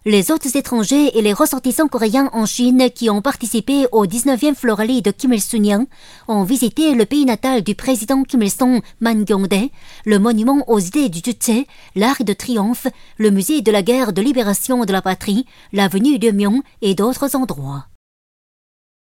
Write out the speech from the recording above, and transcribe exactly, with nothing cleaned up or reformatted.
Les hôtes étrangers et les ressortissants coréens en Chine qui ont participé au dix-neuvième Floralie de Kim Il-sung ont visité le pays natal du président Kim Il-sung, Mangyongdae, le monument aux idées du Juche, l'Arc de Triomphe, le musée de la guerre de libération de la patrie, l'avenue de Myeong et d'autres endroits.